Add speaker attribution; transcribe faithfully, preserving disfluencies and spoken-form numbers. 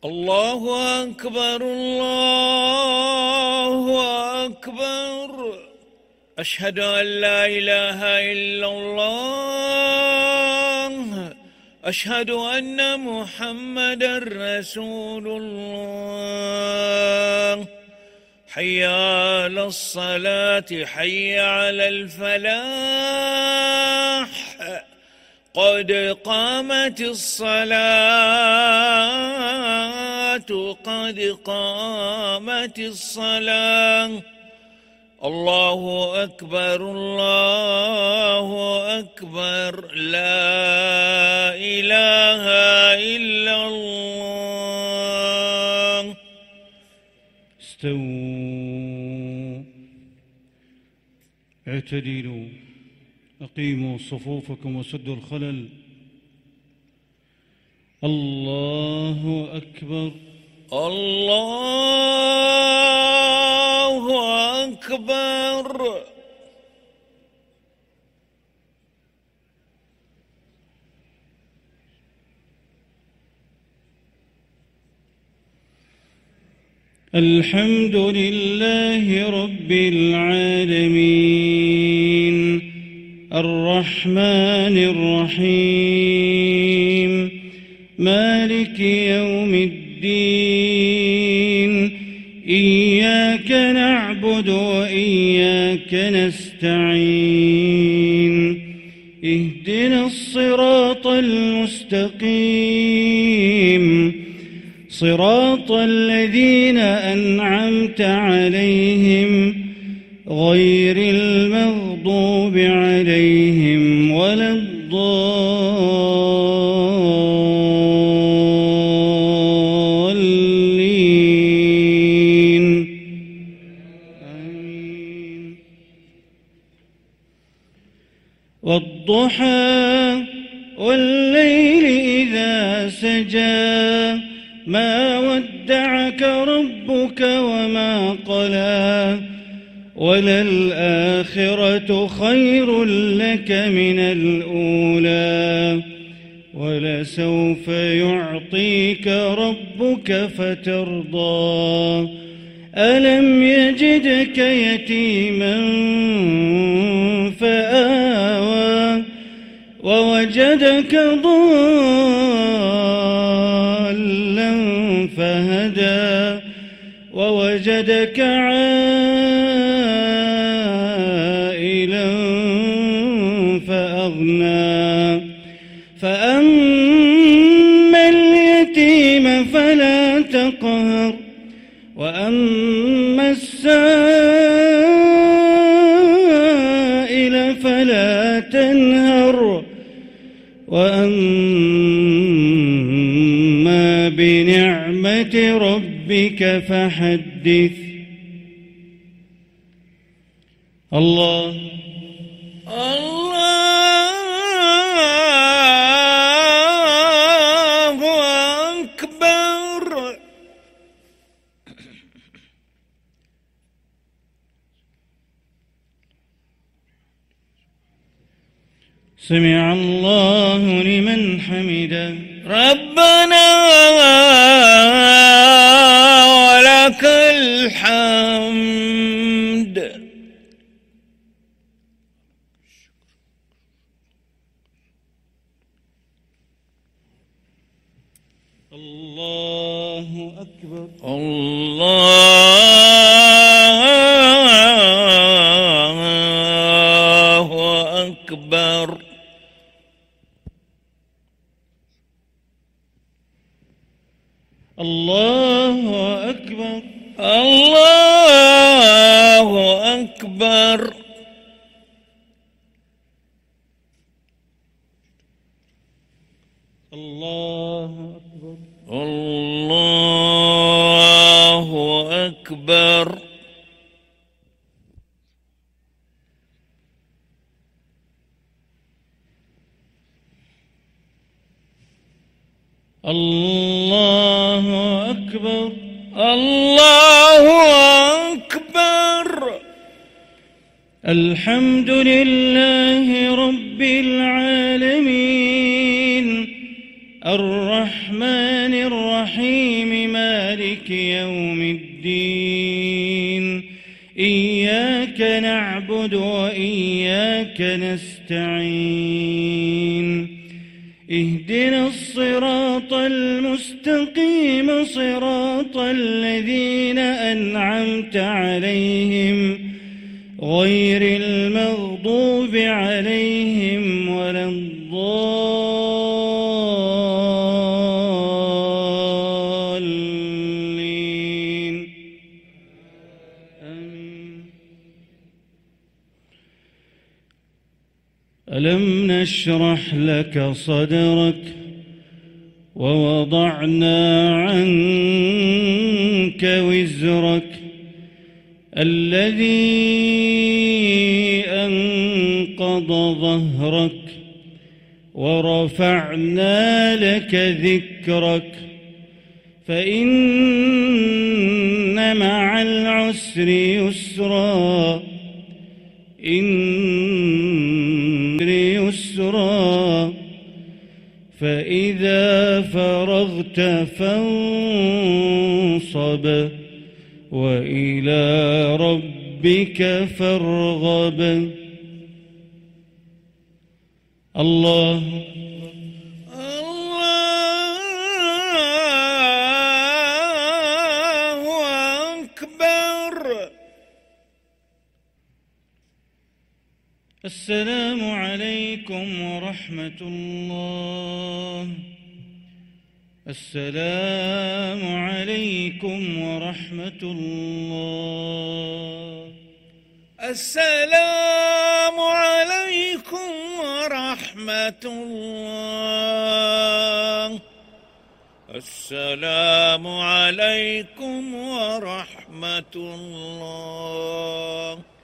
Speaker 1: الله أكبر الله أكبر. أشهد أن لا إله إلا الله. أشهد أن محمدًا رسول الله. حي على الصلاة حي على الفلاح. قد قامت الصلاة قد قامت الصلاة. الله أكبر الله أكبر. لا إله إلا الله.
Speaker 2: استووا اعتدلوا أقيموا صفوفكم وسدوا الخلل. الله أكبر
Speaker 1: الله أكبر.
Speaker 2: الحمد لله رب العالمين الرحمن الرحيم مالك يوم الدين. إياك نعبد وإياك نستعين. اهدنا الصراط المستقيم صراط الذين أنعمت عليهم غير المغضوب عليهم ولا الضالين. آمين. والضحى والليل إذا سجى ما ودعك ربك وما قلى وللآخرة خير لك من الأولى ولسوف يعطيك ربك فترضى. ألم يجدك يتيما فآوى ووجدك ضالا فهدى ووجدك عائلا فأغنى. فأما اليتيم فلا تقهر وأما السائل فلا تنهر وأما بنعمة ربك فحدث. الله
Speaker 1: الله أكبر.
Speaker 2: سمع الله لمن حمده.
Speaker 1: ربنا ولك الحمد.
Speaker 2: الله أكبر
Speaker 1: الله أكبر.
Speaker 2: الله أكبر
Speaker 1: الله أكبر.
Speaker 2: الله أكبر
Speaker 1: الله أكبر.
Speaker 2: الله أكبر
Speaker 1: الله أكبر.
Speaker 2: الحمد لله رب العالمين الرحمن الرحيم مالك يوم الدين إياك نعبد وإياك نستعين اهدنا الصراط المستقيم صراط الذين أنعمت عليهم غير المغضوب عليهم ولا الضالين آمين. ألم نشرح لك صدرك ووضعنا عنك وزرك الذي أنقض ظهرك ورفعنا لك ذكرك فإن مع العسر يسرا إن يسرا فإذا فرغت فانصب وإلى ربك فارغب. الله
Speaker 1: الله أكبر.
Speaker 2: السلام عليكم ورحمة الله. السلام عليكم ورحمة الله.
Speaker 1: السلام عليكم ورحمة الله. السلام عليكم ورحمة الله.